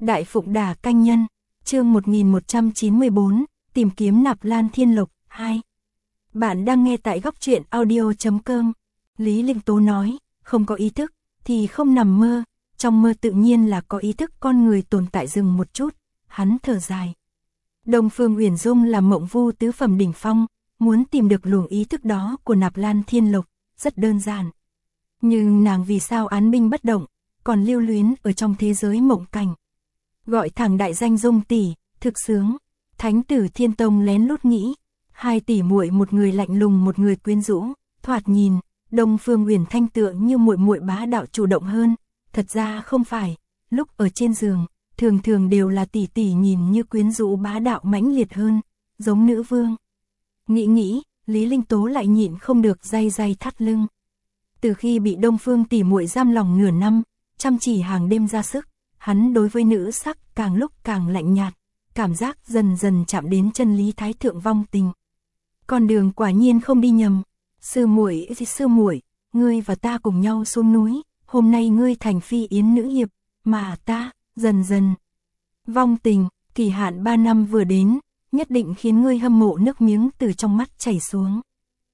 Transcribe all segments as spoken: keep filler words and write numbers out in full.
Đại Phụng Đà Canh Nhân, chương một nghìn một trăm chín mươi tư, tìm kiếm Nạp Lan Thiên Lộc, hai. Bạn đang nghe tại góc truyện audio chấm com. Lý Linh Tố nói, không có ý thức, thì không nằm mơ, trong mơ tự nhiên là có ý thức con người tồn tại. Dừng một chút, hắn thở dài. Đông Phương Uyển Dung là mộng vu tứ phẩm đỉnh phong, muốn tìm được luồng ý thức đó của Nạp Lan Thiên Lộc, rất đơn giản. Nhưng nàng vì sao án binh bất động, còn lưu luyến ở trong thế giới mộng cảnh. Gọi thẳng đại danh Dung tỷ, thực sướng. Thánh tử Thiên Tông lén lút nghĩ, hai tỷ muội, một người lạnh lùng một người quyến rũ, thoạt nhìn, Đông Phương Uyển Thanh tựa như muội muội bá đạo chủ động hơn, thật ra không phải, lúc ở trên giường, thường thường đều là tỷ tỷ nhìn như quyến rũ bá đạo mãnh liệt hơn, giống nữ vương. Nghĩ nghĩ, Lý Linh Tố lại nhịn không được day day thắt lưng. Từ khi bị Đông Phương tỷ muội giam lòng nửa năm, chăm chỉ hàng đêm ra sức, hắn đối với nữ sắc càng lúc càng lạnh nhạt, cảm giác dần dần chạm đến chân lý thái thượng vong tình. Con đường quả nhiên không đi nhầm. Sư muội, sư muội, ngươi và ta cùng nhau xuống núi, hôm nay ngươi thành phi yến nữ hiệp, mà ta, dần dần. Vong tình, kỳ hạn ba năm vừa đến, nhất định khiến ngươi hâm mộ nước miếng từ trong mắt chảy xuống.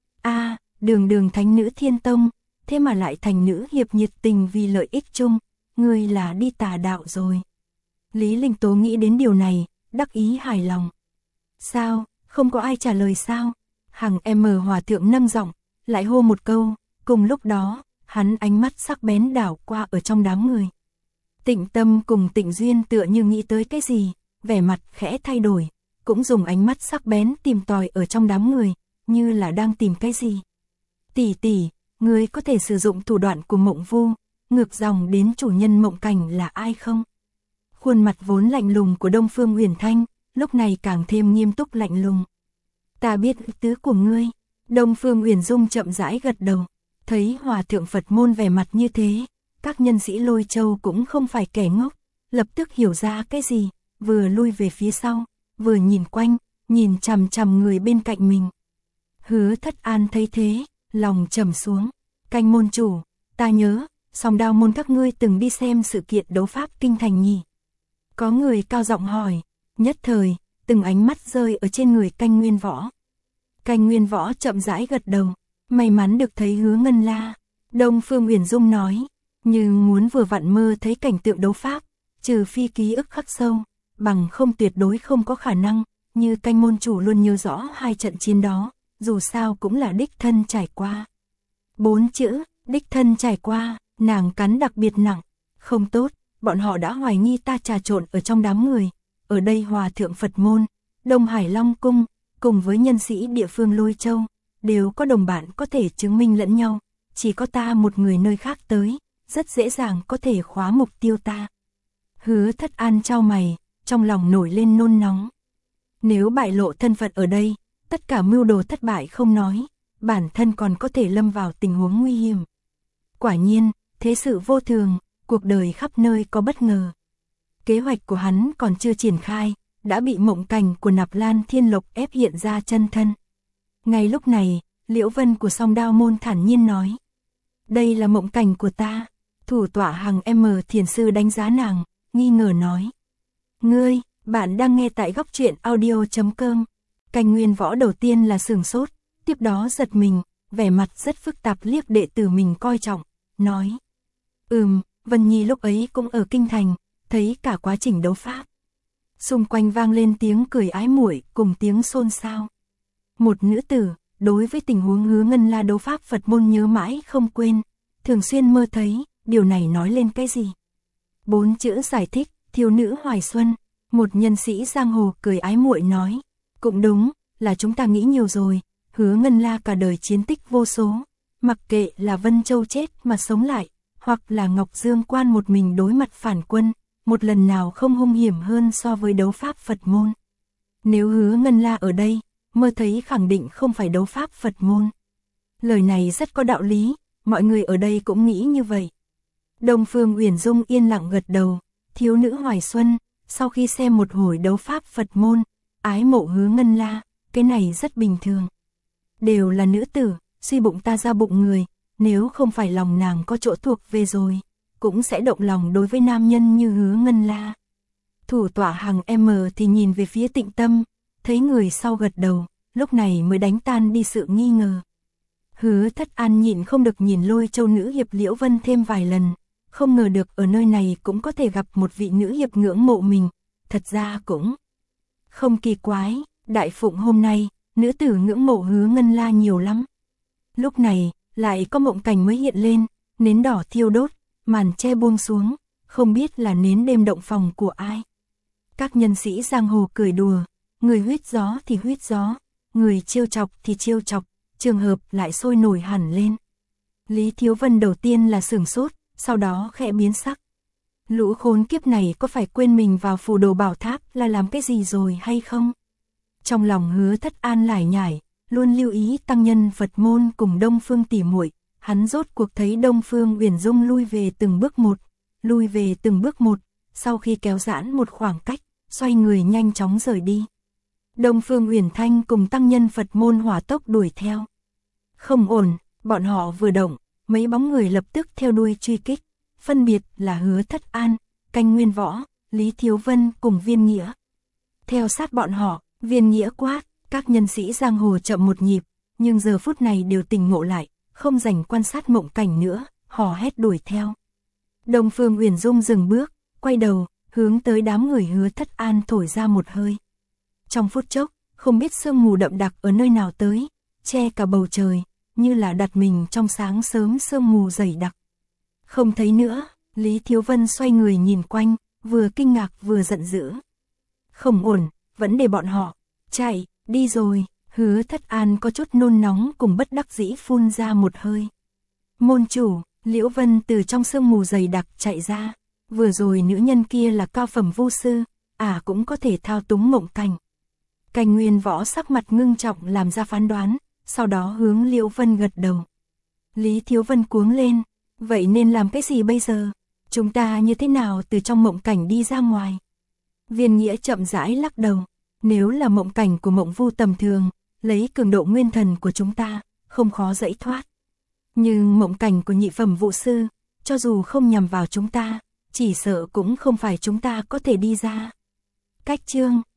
A, đường đường thánh nữ Thiên Tông, thế mà lại thành nữ hiệp nhiệt tình vì lợi ích chung, ngươi là đi tà đạo rồi. Lý Linh Tố nghĩ đến điều này, đắc ý hài lòng. Sao, không có ai trả lời sao? Hằng em hòa thượng nâng giọng, lại hô một câu, cùng lúc đó, hắn ánh mắt sắc bén đảo qua ở trong đám người. Tịnh Tâm cùng Tịnh Duyên tựa như nghĩ tới cái gì, vẻ mặt khẽ thay đổi, cũng dùng ánh mắt sắc bén tìm tòi ở trong đám người, như là đang tìm cái gì. Tỷ tỷ, ngươi có thể sử dụng thủ đoạn của mộng vu, ngược dòng đến chủ nhân mộng cảnh là ai không? Khuôn mặt vốn lạnh lùng của Đông Phương Uyển Thanh, lúc này càng thêm nghiêm túc lạnh lùng. Ta biết ý tứ của ngươi. Đông Phương Uyển Dung chậm rãi gật đầu, thấy hòa thượng Phật môn vẻ mặt như thế, các nhân sĩ Lôi Châu cũng không phải kẻ ngốc, lập tức hiểu ra cái gì, vừa lui về phía sau, vừa nhìn quanh, nhìn chằm chằm người bên cạnh mình. Hứa Thất An thấy thế, lòng trầm xuống. Canh môn chủ, ta nhớ, Song Đao môn các ngươi từng đi xem sự kiện đấu pháp kinh thành nhỉ? Có người cao giọng hỏi, nhất thời, từng ánh mắt rơi ở trên người Canh Nguyên Võ. Canh Nguyên Võ chậm rãi gật đầu, may mắn được thấy Hứa Ngân La. Đông Phương Uyển Dung nói, nhưng muốn vừa vặn mơ thấy cảnh tượng đấu pháp, trừ phi ký ức khắc sâu, bằng không tuyệt đối không có khả năng, như Canh môn chủ luôn nhớ rõ hai trận chiến đó, dù sao cũng là đích thân trải qua. Bốn chữ, đích thân trải qua, nàng cắn đặc biệt nặng, không tốt, bọn họ đã hoài nghi ta trà trộn ở trong đám người, ở đây hòa thượng Phật môn, Đông Hải Long Cung, cùng với nhân sĩ địa phương Lôi Châu, đều có đồng bạn có thể chứng minh lẫn nhau, chỉ có ta một người nơi khác tới, rất dễ dàng có thể khóa mục tiêu ta. Hứa Thất An chau mày, trong lòng nổi lên nôn nóng. Nếu bại lộ thân phận ở đây, tất cả mưu đồ thất bại không nói, bản thân còn có thể lâm vào tình huống nguy hiểm. Quả nhiên, thế sự vô thường, cuộc đời khắp nơi có bất ngờ. Kế hoạch của hắn còn chưa triển khai, đã bị mộng cảnh của Nạp Lan Thiên Lộc ép hiện ra chân thân. Ngay lúc này, Liễu Vân của Song Đao môn thản nhiên nói, đây là mộng cảnh của ta. Thủ tọa Hằng M thiền sư đánh giá nàng, nghi ngờ nói, ngươi, bạn đang nghe tại góc truyện audio chấm com. Canh Nguyên Võ đầu tiên là sửng sốt, tiếp đó giật mình, vẻ mặt rất phức tạp liếc đệ tử mình coi trọng, nói, ừm, Vân Nhi lúc ấy cũng ở kinh thành, thấy cả quá trình đấu pháp. Xung quanh vang lên tiếng cười ái muội cùng tiếng xôn xao. Một nữ tử, đối với tình huống Hứa Ngân La đấu pháp Phật môn nhớ mãi không quên, thường xuyên mơ thấy, điều này nói lên cái gì? Bốn chữ giải thích, thiếu nữ Hoài Xuân, một nhân sĩ giang hồ cười ái muội nói, cũng đúng, là chúng ta nghĩ nhiều rồi, Hứa Ngân La cả đời chiến tích vô số, mặc kệ là Vân Châu chết mà sống lại, hoặc là Ngọc Dương Quan một mình đối mặt phản quân, một lần nào không hung hiểm hơn so với đấu pháp Phật môn. Nếu Hứa Ngân La ở đây, mơ thấy khẳng định không phải đấu pháp Phật môn. Lời này rất có đạo lý, mọi người ở đây cũng nghĩ như vậy. Đông Phương Uyển Dung yên lặng gật đầu, thiếu nữ Hoài Xuân, sau khi xem một hồi đấu pháp Phật môn, ái mộ Hứa Ngân La, cái này rất bình thường. Đều là nữ tử, suy bụng ta ra bụng người, nếu không phải lòng nàng có chỗ thuộc về rồi, cũng sẽ động lòng đối với nam nhân như Hứa Ngân La. Thủ tọa hàng M thì nhìn về phía Tịnh Tâm, thấy người sau gật đầu, lúc này mới đánh tan đi sự nghi ngờ. Hứa Thất An nhịn không được nhìn Lôi Châu nữ hiệp Liễu Vân thêm vài lần, không ngờ được ở nơi này cũng có thể gặp một vị nữ hiệp ngưỡng mộ mình, thật ra cũng không kỳ quái, đại phụng hôm nay, nữ tử ngưỡng mộ Hứa Ngân La nhiều lắm. Lúc này, lại có mộng cảnh mới hiện lên, nến đỏ thiêu đốt, màn che buông xuống, không biết là nến đêm động phòng của ai. Các nhân sĩ giang hồ cười đùa, người huyết gió thì huyết gió, người trêu chọc thì trêu chọc, trường hợp lại sôi nổi hẳn lên. Lý Thiếu Vân đầu tiên là sửng sốt, sau đó khẽ biến sắc. Lũ khốn kiếp này có phải quên mình vào phù đồ bảo tháp là làm cái gì rồi hay không? Trong lòng Hứa Thất An lải nhải, luôn lưu ý tăng nhân Phật môn cùng Đông Phương tỉ muội, hắn rốt cuộc thấy Đông Phương Uyển Dung lui về từng bước một, lui về từng bước một, sau khi kéo giãn một khoảng cách, xoay người nhanh chóng rời đi. Đông Phương Uyển Thanh cùng tăng nhân Phật môn hỏa tốc đuổi theo. Không ổn, bọn họ vừa động, mấy bóng người lập tức theo đuôi truy kích, phân biệt là Hứa Thất An, Canh Nguyên Võ, Lý Thiếu Vân cùng Viên Nghĩa. Theo sát bọn họ, Viên Nghĩa quát, các nhân sĩ giang hồ chậm một nhịp, nhưng giờ phút này đều tỉnh ngộ lại, không dành quan sát mộng cảnh nữa, hò hét đuổi theo. Đông Phương Uyển Dung dừng bước, quay đầu, hướng tới đám người Hứa Thất An thổi ra một hơi. Trong phút chốc, không biết sương mù đậm đặc ở nơi nào tới, che cả bầu trời, như là đặt mình trong sáng sớm sương mù dày đặc. Không thấy nữa, Lý Thiếu Vân xoay người nhìn quanh, vừa kinh ngạc vừa giận dữ. Không ổn, vẫn để bọn họ chạy, đi rồi. Hứa Thất An có chút nôn nóng cùng bất đắc dĩ phun ra một hơi. Môn chủ, Liễu Vân từ trong sương mù dày đặc chạy ra. Vừa rồi nữ nhân kia là cao phẩm vu sư, à cũng có thể thao túng mộng cảnh. Canh Nguyên Võ sắc mặt ngưng trọng làm ra phán đoán, sau đó hướng Liễu Vân gật đầu. Lý Thiếu Vân cuống lên, vậy nên làm cái gì bây giờ? Chúng ta như thế nào từ trong mộng cảnh đi ra ngoài? Viên Nghĩa chậm rãi lắc đầu, nếu là mộng cảnh của mộng vu tầm thường, lấy cường độ nguyên thần của chúng ta, không khó dãy thoát. Nhưng mộng cảnh của nhị phẩm vụ sư, cho dù không nhằm vào chúng ta, chỉ sợ cũng không phải chúng ta có thể đi ra. Cách chương